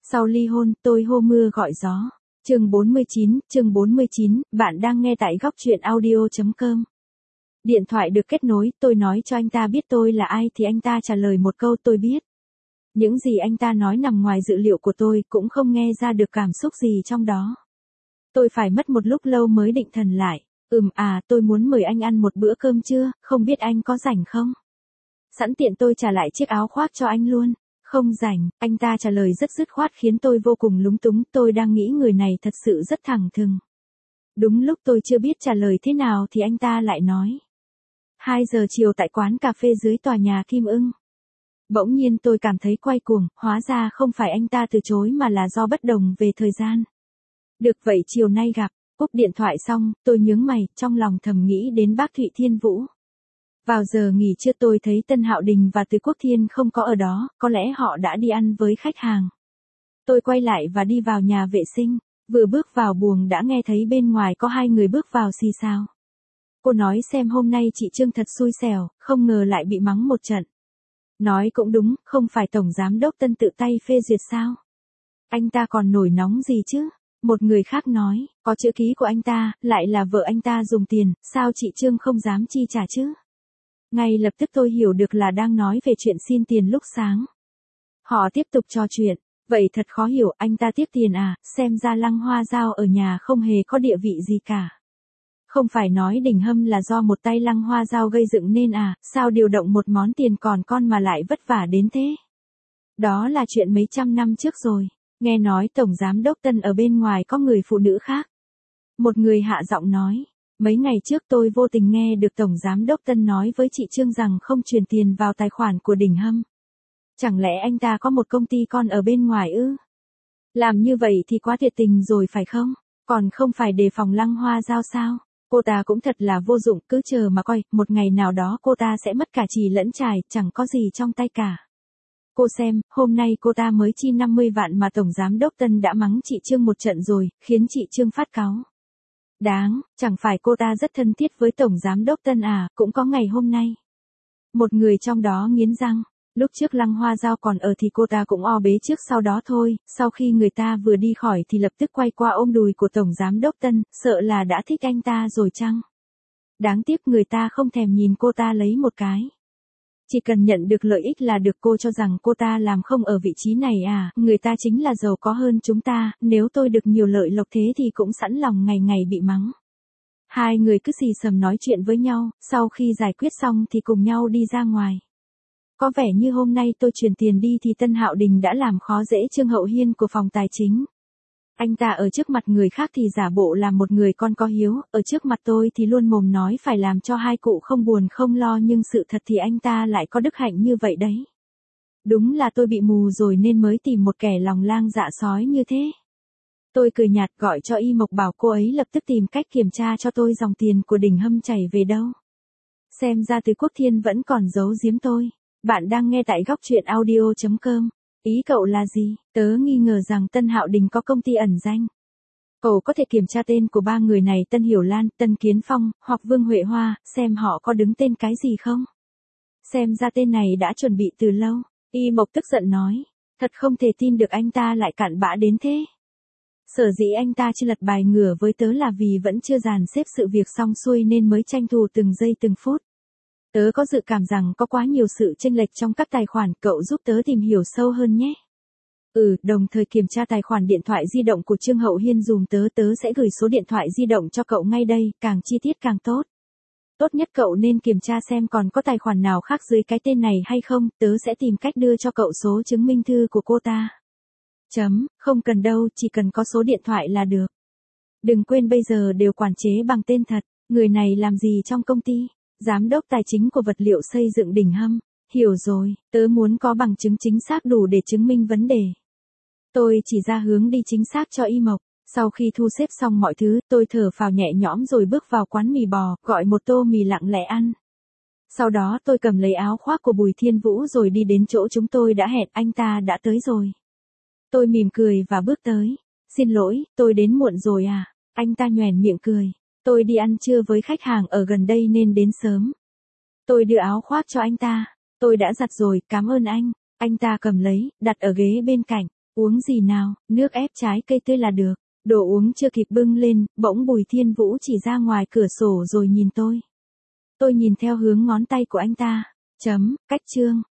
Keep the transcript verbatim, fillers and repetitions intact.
Sau ly hôn, tôi hô mưa gọi gió. Chương bốn mươi chín, chương bốn mươi chín, bạn đang nghe tại góc truyện audio chấm com. Điện thoại được kết nối, tôi nói cho anh ta biết tôi là ai thì anh ta trả lời một câu tôi biết. Những gì anh ta nói nằm ngoài dự liệu của tôi, cũng không nghe ra được cảm xúc gì trong đó. Tôi phải mất một lúc lâu mới định thần lại. Ừm à, tôi muốn mời anh ăn một bữa cơm trưa, không biết anh có rảnh không? Sẵn tiện tôi trả lại chiếc áo khoác cho anh luôn. Không rảnh, anh ta trả lời rất dứt khoát khiến tôi vô cùng lúng túng, tôi đang nghĩ người này thật sự rất thẳng thừng. Đúng lúc tôi chưa biết trả lời thế nào thì anh ta lại nói. hai giờ chiều tại quán cà phê dưới tòa nhà Kim Ưng. Bỗng nhiên tôi cảm thấy quay cuồng, hóa ra không phải anh ta từ chối mà là do bất đồng về thời gian. Được vậy chiều nay gặp, cúp điện thoại xong, tôi nhướng mày, trong lòng thầm nghĩ đến bác Thụy Thiên Vũ. Vào giờ nghỉ trưa tôi thấy Tân Hạo Đình và Từ Quốc Thiên không có ở đó, có lẽ họ đã đi ăn với khách hàng. Tôi quay lại và đi vào nhà vệ sinh, vừa bước vào buồng đã nghe thấy bên ngoài có hai người bước vào xì xào. Cô nói xem hôm nay chị Trương thật xui xẻo, không ngờ lại bị mắng một trận. Nói cũng đúng, không phải Tổng Giám Đốc Tân tự tay phê duyệt sao? Anh ta còn nổi nóng gì chứ? Một người khác nói, có chữ ký của anh ta, lại là vợ anh ta dùng tiền, sao chị Trương không dám chi trả chứ? Ngay lập tức tôi hiểu được là đang nói về chuyện xin tiền lúc sáng. Họ tiếp tục trò chuyện, vậy thật khó hiểu, anh ta tiếp tiền à, xem ra Lăng Hoa Giao ở nhà không hề có địa vị gì cả. Không phải nói Đình Hâm là do một tay Lăng Hoa Giao gây dựng nên à, sao điều động một món tiền còn con mà lại vất vả đến thế? Đó là chuyện mấy trăm năm trước rồi, nghe nói Tổng Giám Đốc Tân ở bên ngoài có người phụ nữ khác. Một người hạ giọng nói. Mấy ngày trước tôi vô tình nghe được Tổng Giám Đốc Tân nói với chị Trương rằng không truyền tiền vào tài khoản của Đình Hâm. Chẳng lẽ anh ta có một công ty con ở bên ngoài ư? Làm như vậy thì quá thiệt tình rồi phải không? Còn không phải đề phòng Lăng Hoa Giao sao? Cô ta cũng thật là vô dụng, cứ chờ mà coi, một ngày nào đó cô ta sẽ mất cả chì lẫn chài, chẳng có gì trong tay cả. Cô xem, hôm nay cô ta mới chi năm mươi vạn mà Tổng Giám Đốc Tân đã mắng chị Trương một trận rồi, khiến chị Trương phát cáu. Đáng, chẳng phải cô ta rất thân thiết với Tổng Giám Đốc Tân à, cũng có ngày hôm nay. Một người trong đó nghiến răng, lúc trước Lăng Hoa Giao còn ở thì cô ta cũng o bế trước sau đó thôi, sau khi người ta vừa đi khỏi thì lập tức quay qua ôm đùi của Tổng Giám Đốc Tân, sợ là đã thích anh ta rồi chăng? Đáng tiếc người ta không thèm nhìn cô ta lấy một cái. Chỉ cần nhận được lợi ích là được, cô cho rằng cô ta làm không ở vị trí này à, người ta chính là giàu có hơn chúng ta, nếu tôi được nhiều lợi lộc thế thì cũng sẵn lòng ngày ngày bị mắng. Hai người cứ xì xầm nói chuyện với nhau, sau khi giải quyết xong thì cùng nhau đi ra ngoài. Có vẻ như hôm nay tôi chuyển tiền đi thì Tân Hạo Đình đã làm khó dễ Trương Hậu Hiên của phòng tài chính. Anh ta ở trước mặt người khác thì giả bộ là một người con có hiếu, ở trước mặt tôi thì luôn mồm nói phải làm cho hai cụ không buồn không lo, nhưng sự thật thì anh ta lại có đức hạnh như vậy đấy. Đúng là tôi bị mù rồi nên mới tìm một kẻ lòng lang dạ sói như thế. Tôi cười nhạt gọi cho Y Mộc bảo cô ấy lập tức tìm cách kiểm tra cho tôi dòng tiền của Đình Hâm chảy về đâu. Xem ra Từ Quốc Thiên vẫn còn giấu giếm tôi. Bạn đang nghe tại góc truyện audio chấm com. Ý cậu là gì? Tớ nghi ngờ rằng Tân Hạo Đình có công ty ẩn danh. Cậu có thể kiểm tra tên của ba người này, Tân Hiểu Lan, Tân Kiến Phong, hoặc Vương Huệ Hoa, xem họ có đứng tên cái gì không? Xem ra tên này đã chuẩn bị từ lâu. Y Mộc tức giận nói. Thật không thể tin được anh ta lại cặn bã đến thế. Sở dĩ anh ta chưa lật bài ngửa với tớ là vì vẫn chưa dàn xếp sự việc xong xuôi nên mới tranh thủ từng giây từng phút. Tớ có dự cảm rằng có quá nhiều sự chênh lệch trong các tài khoản, cậu giúp tớ tìm hiểu sâu hơn nhé. Ừ, đồng thời kiểm tra tài khoản điện thoại di động của Trương Hậu Hiên dùm tớ, tớ sẽ gửi số điện thoại di động cho cậu ngay đây, càng chi tiết càng tốt. Tốt nhất cậu nên kiểm tra xem còn có tài khoản nào khác dưới cái tên này hay không, tớ sẽ tìm cách đưa cho cậu số chứng minh thư của cô ta. Chấm, không cần đâu, chỉ cần có số điện thoại là được. Đừng quên bây giờ đều quản chế bằng tên thật, người này làm gì trong công ty? Giám đốc tài chính của vật liệu xây dựng Đình Hâm. Hiểu rồi, tớ muốn có bằng chứng chính xác đủ để chứng minh vấn đề. Tôi chỉ ra hướng đi chính xác cho Y Mộc. Sau khi thu xếp xong mọi thứ, tôi thở phào nhẹ nhõm rồi bước vào quán mì bò, gọi một tô mì lặng lẽ ăn. Sau đó tôi cầm lấy áo khoác của Bùi Thiên Vũ rồi đi đến chỗ chúng tôi đã hẹn, anh ta đã tới rồi. Tôi mỉm cười và bước tới. Xin lỗi, tôi đến muộn rồi à? Anh ta nhoẻn miệng cười. Tôi đi ăn trưa với khách hàng ở gần đây nên đến sớm. Tôi đưa áo khoác cho anh ta. Tôi đã giặt rồi, cảm ơn anh. Anh ta cầm lấy, đặt ở ghế bên cạnh. Uống gì nào, nước ép trái cây tươi là được. Đồ uống chưa kịp bưng lên, bỗng Bùi Thiên Vũ chỉ ra ngoài cửa sổ rồi nhìn tôi. Tôi nhìn theo hướng ngón tay của anh ta. Chấm, cách chương.